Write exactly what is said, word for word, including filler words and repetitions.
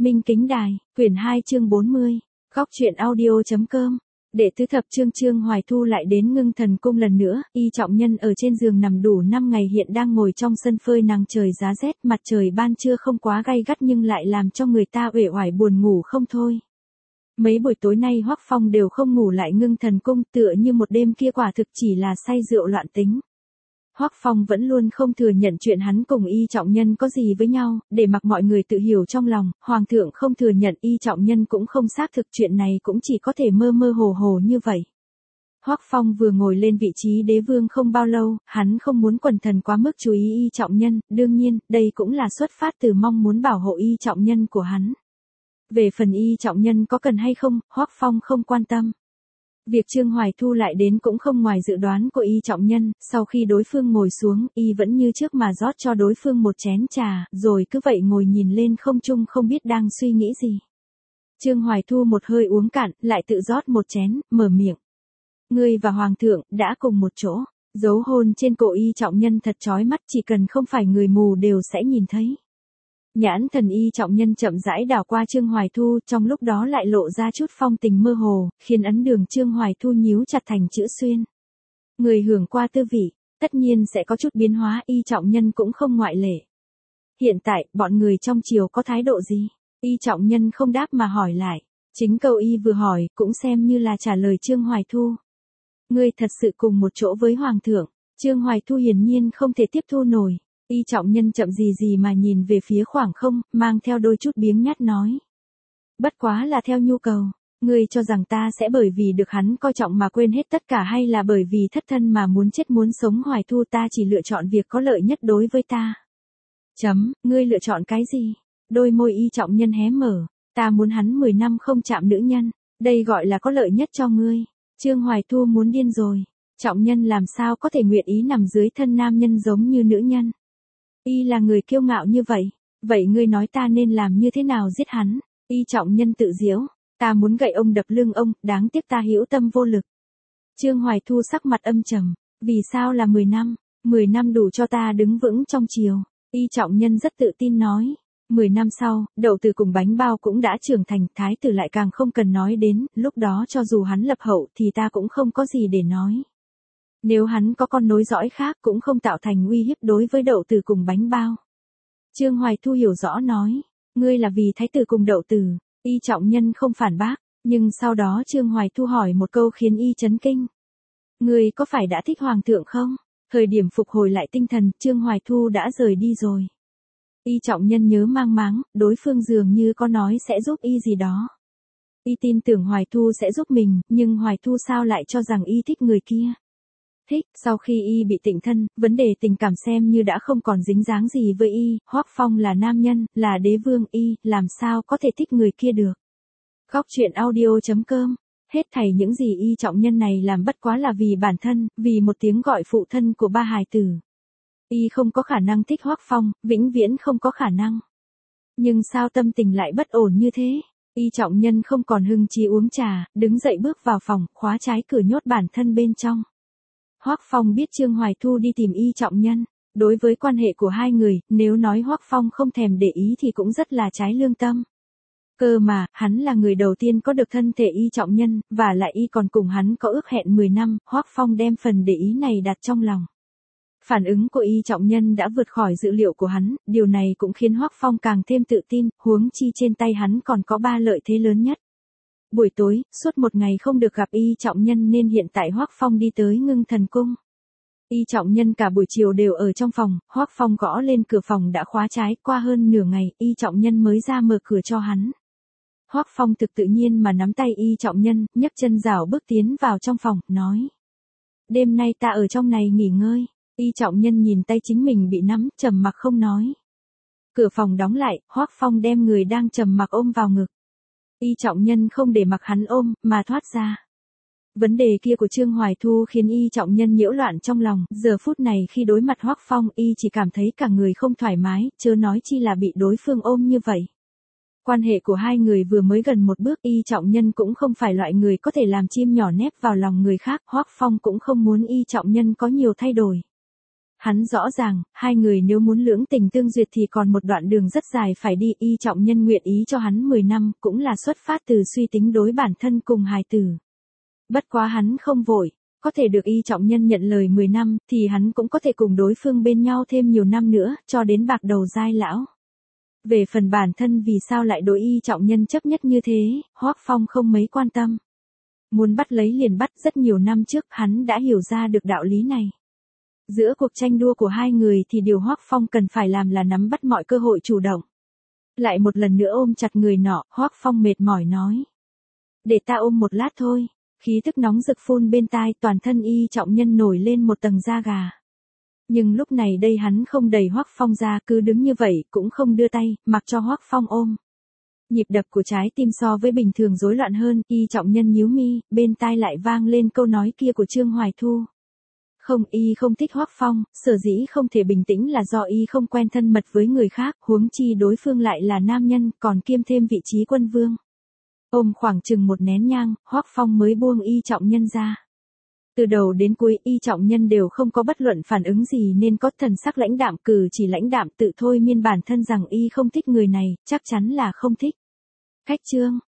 Minh Kính Đài, quyển hai chương bốn mươi, góc truyện audio.com. Đệ tứ thập chương Trương Hoài Thu lại đến Ngưng Thần Cung lần nữa, Y Trọng Nhân ở trên giường nằm đủ năm ngày hiện đang ngồi trong sân phơi nắng trời giá rét, mặt trời ban trưa không quá gay gắt nhưng lại làm cho người ta uể oải buồn ngủ không thôi. Mấy buổi tối nay Hoắc Phong đều không ngủ lại Ngưng Thần Cung, tựa như một đêm kia quả thực chỉ là say rượu loạn tính. Hoắc Phong vẫn luôn không thừa nhận chuyện hắn cùng Y Trọng Nhân có gì với nhau, để mặc mọi người tự hiểu trong lòng, Hoàng thượng không thừa nhận Y Trọng Nhân cũng không xác thực chuyện này cũng chỉ có thể mơ mơ hồ hồ như vậy. Hoắc Phong vừa ngồi lên vị trí đế vương không bao lâu, hắn không muốn quần thần quá mức chú ý Y Trọng Nhân, đương nhiên, đây cũng là xuất phát từ mong muốn bảo hộ Y Trọng Nhân của hắn. Về phần Y Trọng Nhân có cần hay không, Hoắc Phong không quan tâm. Việc Trương Hoài Thu lại đến cũng không ngoài dự đoán của Y Trọng Nhân, sau khi đối phương ngồi xuống, Y vẫn như trước mà rót cho đối phương một chén trà, rồi cứ vậy ngồi nhìn lên không trung không biết đang suy nghĩ gì. Trương Hoài Thu một hơi uống cạn, lại tự rót một chén, mở miệng. Ngươi và Hoàng thượng, đã cùng một chỗ, dấu hôn trên cổ Y Trọng Nhân thật chói mắt, chỉ cần không phải người mù đều sẽ nhìn thấy. Nhãn thần Y Trọng Nhân chậm rãi đảo qua Trương Hoài Thu, trong lúc đó lại lộ ra chút phong tình mơ hồ, khiến ấn đường Trương Hoài Thu nhíu chặt thành chữ xuyên. Người hưởng qua tư vị, tất nhiên sẽ có chút biến hóa, Y Trọng Nhân cũng không ngoại lệ. Hiện tại, bọn người trong triều có thái độ gì? Y Trọng Nhân không đáp mà hỏi lại. Chính câu Y vừa hỏi, cũng xem như là trả lời Trương Hoài Thu. Ngươi thật sự cùng một chỗ với Hoàng thượng. Trương Hoài Thu hiển nhiên không thể tiếp thu nổi. Y Trọng Nhân chậm gì gì mà nhìn về phía khoảng không, mang theo đôi chút biếng nhát nói. Bất quá là theo nhu cầu, ngươi cho rằng ta sẽ bởi vì được hắn coi trọng mà quên hết tất cả hay là bởi vì thất thân mà muốn chết muốn sống? Hoài Thu, ta chỉ lựa chọn việc có lợi nhất đối với ta. Chấm, ngươi lựa chọn cái gì? Đôi môi Y Trọng Nhân hé mở, ta muốn hắn mười năm không chạm nữ nhân, đây gọi là có lợi nhất cho ngươi. Trương Hoài Thu muốn điên rồi, Trọng Nhân làm sao có thể nguyện ý nằm dưới thân nam nhân giống như nữ nhân? Y là người kiêu ngạo như vậy, vậy ngươi nói ta nên làm như thế nào giết hắn? Y Trọng Nhân tự giễu, ta muốn gậy ông đập lưng ông, đáng tiếc ta hữu tâm vô lực. Trương Hoài Thu sắc mặt âm trầm, vì sao là mười năm, mười năm đủ cho ta đứng vững trong triều. Y Trọng Nhân rất tự tin nói, mười năm sau, Đậu Từ cùng Bánh Bao cũng đã trưởng thành, Thái tử lại càng không cần nói đến, lúc đó cho dù hắn lập hậu thì ta cũng không có gì để nói. Nếu hắn có con nối dõi khác cũng không tạo thành uy hiếp đối với Đậu Từ cùng Bánh Bao. Trương Hoài Thu hiểu rõ nói, ngươi là vì Thái tử cùng Đậu Từ. Y Trọng Nhân không phản bác, nhưng sau đó Trương Hoài Thu hỏi một câu khiến Y chấn kinh. Ngươi có phải đã thích Hoàng thượng không? Thời điểm phục hồi lại tinh thần, Trương Hoài Thu đã rời đi rồi. Y Trọng Nhân nhớ mang máng, đối phương dường như có nói sẽ giúp Y gì đó. Y tin tưởng Hoài Thu sẽ giúp mình, nhưng Hoài Thu sao lại cho rằng Y thích người kia? Thích, sau khi Y bị tịnh thân, vấn đề tình cảm xem như đã không còn dính dáng gì với Y, Hoắc Phong là nam nhân, là đế vương, Y, làm sao có thể thích người kia được. Góc truyện audio.com, hết thảy những gì Y Trọng Nhân này làm bất quá là vì bản thân, vì một tiếng gọi phụ thân của ba hài tử. Y không có khả năng thích Hoắc Phong, vĩnh viễn không có khả năng. Nhưng sao tâm tình lại bất ổn như thế? Y Trọng Nhân không còn hưng trí uống trà, đứng dậy bước vào phòng, khóa trái cửa nhốt bản thân bên trong. Hoắc Phong biết Trương Hoài Thu đi tìm Y Trọng Nhân, đối với quan hệ của hai người, nếu nói Hoắc Phong không thèm để ý thì cũng rất là trái lương tâm. Cơ mà, hắn là người đầu tiên có được thân thể Y Trọng Nhân, và lại Y còn cùng hắn có ước hẹn mười năm, Hoắc Phong đem phần để ý này đặt trong lòng. Phản ứng của Y Trọng Nhân đã vượt khỏi dự liệu của hắn, điều này cũng khiến Hoắc Phong càng thêm tự tin, huống chi trên tay hắn còn có ba lợi thế lớn nhất. Buổi tối, suốt một ngày không được gặp Y Trọng Nhân nên hiện tại Hoắc Phong đi tới Ngưng Thần Cung. Y Trọng Nhân cả buổi chiều đều ở trong phòng, Hoắc Phong gõ lên cửa phòng đã khóa trái, qua hơn nửa ngày, Y Trọng Nhân mới ra mở cửa cho hắn. Hoắc Phong thực tự nhiên mà nắm tay Y Trọng Nhân, nhấc chân rảo bước tiến vào trong phòng, nói. Đêm nay ta ở trong này nghỉ ngơi. Y Trọng Nhân nhìn tay chính mình bị nắm, trầm mặc không nói. Cửa phòng đóng lại, Hoắc Phong đem người đang trầm mặc ôm vào ngực. Y Trọng Nhân không để mặc hắn ôm, mà thoát ra. Vấn đề kia của Trương Hoài Thu khiến Y Trọng Nhân nhiễu loạn trong lòng, giờ phút này khi đối mặt Hoắc Phong, Y chỉ cảm thấy cả người không thoải mái, chớ nói chi là bị đối phương ôm như vậy. Quan hệ của hai người vừa mới gần một bước, Y Trọng Nhân cũng không phải loại người có thể làm chim nhỏ nép vào lòng người khác, Hoắc Phong cũng không muốn Y Trọng Nhân có nhiều thay đổi. Hắn rõ ràng, hai người nếu muốn lưỡng tình tương duyệt thì còn một đoạn đường rất dài phải đi, Y Trọng Nhân nguyện ý cho hắn mười năm, cũng là xuất phát từ suy tính đối bản thân cùng hài tử. Bất quá hắn không vội, có thể được Y Trọng Nhân nhận lời mười năm, thì hắn cũng có thể cùng đối phương bên nhau thêm nhiều năm nữa, cho đến bạc đầu giai lão. Về phần bản thân vì sao lại đối Y Trọng Nhân chấp nhất như thế, Hoắc Phong không mấy quan tâm. Muốn bắt lấy liền bắt, rất nhiều năm trước hắn đã hiểu ra được đạo lý này. Giữa cuộc tranh đua của hai người thì điều Hoắc Phong cần phải làm là nắm bắt mọi cơ hội chủ động. Lại một lần nữa ôm chặt người nọ, Hoắc Phong mệt mỏi nói. Để ta ôm một lát thôi. Khí tức nóng rực phun bên tai, toàn thân Y Trọng Nhân nổi lên một tầng da gà. Nhưng lúc này đây hắn không đẩy Hoắc Phong ra, cứ đứng như vậy, cũng không đưa tay, mặc cho Hoắc Phong ôm. Nhịp đập của trái tim so với bình thường rối loạn hơn, Y Trọng Nhân nhíu mi, bên tai lại vang lên câu nói kia của Trương Hoài Thu. Không, Y không thích Hoắc Phong, sở dĩ không thể bình tĩnh là do Y không quen thân mật với người khác, huống chi đối phương lại là nam nhân, còn kiêm thêm vị trí quân vương. Ôm khoảng chừng một nén nhang, Hoắc Phong mới buông Y Trọng Nhân ra. Từ đầu đến cuối Y Trọng Nhân đều không có bất luận phản ứng gì nên có thần sắc lãnh đạm, cử chỉ lãnh đạm tự thôi miên bản thân rằng Y không thích người này, chắc chắn là không thích. Khách trương,